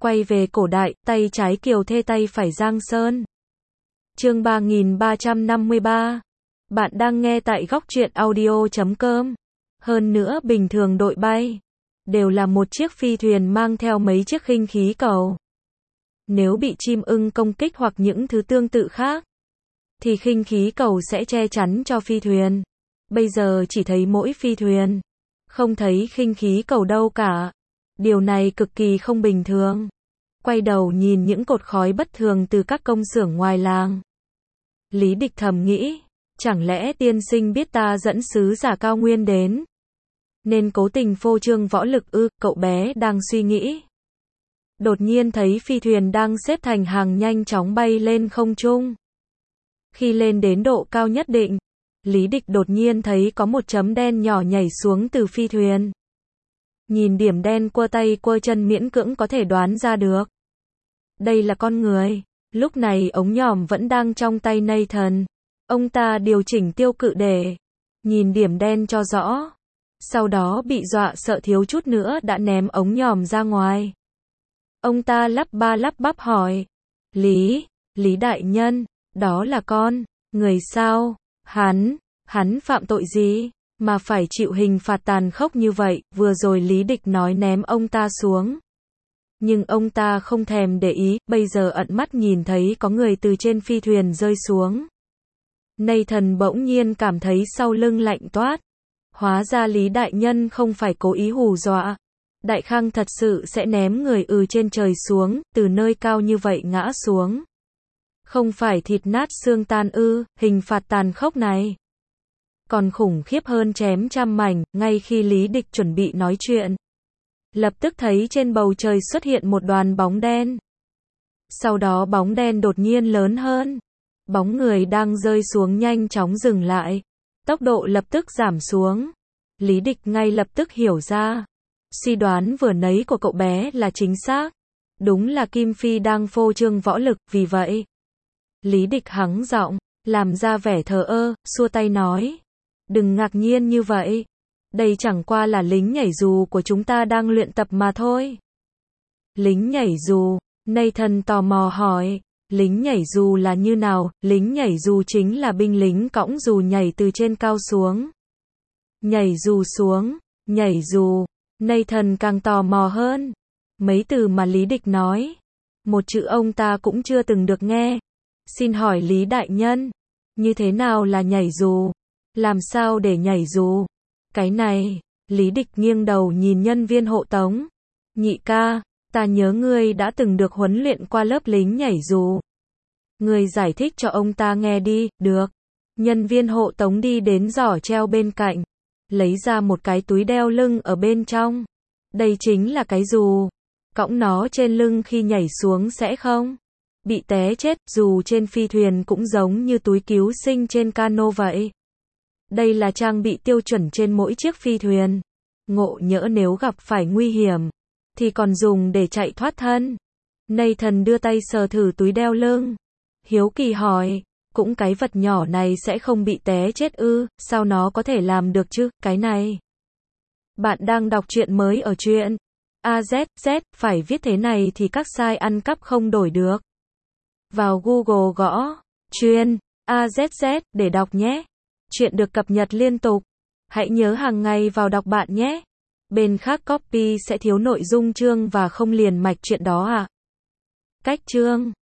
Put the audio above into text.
Quay về cổ đại, tay trái Kiều Thê tay phải Giang Sơn. Chương 3353. Bạn đang nghe tại góc truyện audio.com. Hơn nữa bình thường đội bay đều là một chiếc phi thuyền mang theo mấy chiếc khinh khí cầu. Nếu bị chim ưng công kích hoặc những thứ tương tự khác, thì khinh khí cầu sẽ che chắn cho phi thuyền. Bây giờ chỉ thấy mỗi phi thuyền, không thấy khinh khí cầu đâu cả. Điều này cực kỳ không bình thường. Quay đầu nhìn những cột khói bất thường từ các công xưởng ngoài làng, Lý Địch thầm nghĩ, chẳng lẽ tiên sinh biết ta dẫn sứ giả cao nguyên đến, nên cố tình phô trương võ lực ư? Cậu bé đang suy nghĩ. Đột nhiên thấy phi thuyền đang xếp thành hàng nhanh chóng bay lên không trung. Khi lên đến độ cao nhất định, Lý Địch đột nhiên thấy có một chấm đen nhỏ nhảy xuống từ phi thuyền. Nhìn điểm đen quơ tay quơ chân miễn cưỡng có thể đoán ra được. Đây là con người. Lúc này ống nhòm vẫn đang trong tay Nathan. Ông ta điều chỉnh tiêu cự để nhìn điểm đen cho rõ. Sau đó bị dọa sợ thiếu chút nữa đã ném ống nhòm ra ngoài. Ông ta lắp ba lắp bắp hỏi. Lý đại nhân, đó là con người sao? Hắn phạm tội gì mà phải chịu hình phạt tàn khốc như vậy? Vừa rồi Lý Địch nói ném ông ta xuống, nhưng ông ta không thèm để ý, bây giờ ẩn mắt nhìn thấy có người từ trên phi thuyền rơi xuống. Nathan bỗng nhiên cảm thấy sau lưng lạnh toát. Hóa ra Lý đại nhân không phải cố ý hù dọa. Đại khang thật sự sẽ ném người trên trời xuống, từ nơi cao như vậy ngã xuống. Không phải thịt nát xương tan ư? Hình phạt tàn khốc này còn khủng khiếp hơn chém trăm mảnh. Ngay khi Lý Địch chuẩn bị nói chuyện, lập tức thấy trên bầu trời xuất hiện một đoàn bóng đen. Sau đó bóng đen đột nhiên lớn hơn. Bóng người đang rơi xuống nhanh chóng dừng lại. Tốc độ lập tức giảm xuống. Lý Địch ngay lập tức hiểu ra. Suy đoán vừa nãy của cậu bé là chính xác. Đúng là Kim Phi đang phô trương võ lực, vì vậy Lý Địch hắng giọng, làm ra vẻ thờ ơ, xua tay nói. Đừng ngạc nhiên như vậy. Đây chẳng qua là lính nhảy dù của chúng ta đang luyện tập mà thôi. Lính nhảy dù? Nathan tò mò hỏi. Lính nhảy dù là như nào? Lính nhảy dù chính là binh lính cõng dù nhảy từ trên cao xuống. Nhảy dù xuống? Nhảy dù? Nathan càng tò mò hơn. Mấy từ mà Lý Địch nói, một chữ ông ta cũng chưa từng được nghe. Xin hỏi Lý đại nhân, như thế nào là nhảy dù? Làm sao để nhảy dù? Cái này, Lý Địch nghiêng đầu nhìn nhân viên hộ tống. Nhị ca, ta nhớ ngươi đã từng được huấn luyện qua lớp lính nhảy dù. Ngươi giải thích cho ông ta nghe đi. Được. Nhân viên hộ tống đi đến giỏ treo bên cạnh, lấy ra một cái túi đeo lưng ở bên trong. Đây chính là cái dù. Cõng nó trên lưng khi nhảy xuống sẽ không bị té chết. Dù trên phi thuyền cũng giống như túi cứu sinh trên cano vậy. Đây là trang bị tiêu chuẩn trên mỗi chiếc phi thuyền. Ngộ nhỡ nếu gặp phải nguy hiểm, thì còn dùng để chạy thoát thân. Nathan đưa tay sờ thử túi đeo lưng. Hiếu kỳ hỏi, cũng cái vật nhỏ này sẽ không bị té chết ư? Sao nó có thể làm được chứ? Cái này. Bạn đang đọc truyện mới ở truyện AZZ, phải viết thế này thì các site ăn cắp không đổi được. Vào Google gõ truyện AZZ để đọc nhé. Chuyện được cập nhật liên tục. Hãy nhớ hàng ngày vào đọc bạn nhé. Bên khác copy sẽ thiếu nội dung chương và không liền mạch chuyện đó à? Cách chương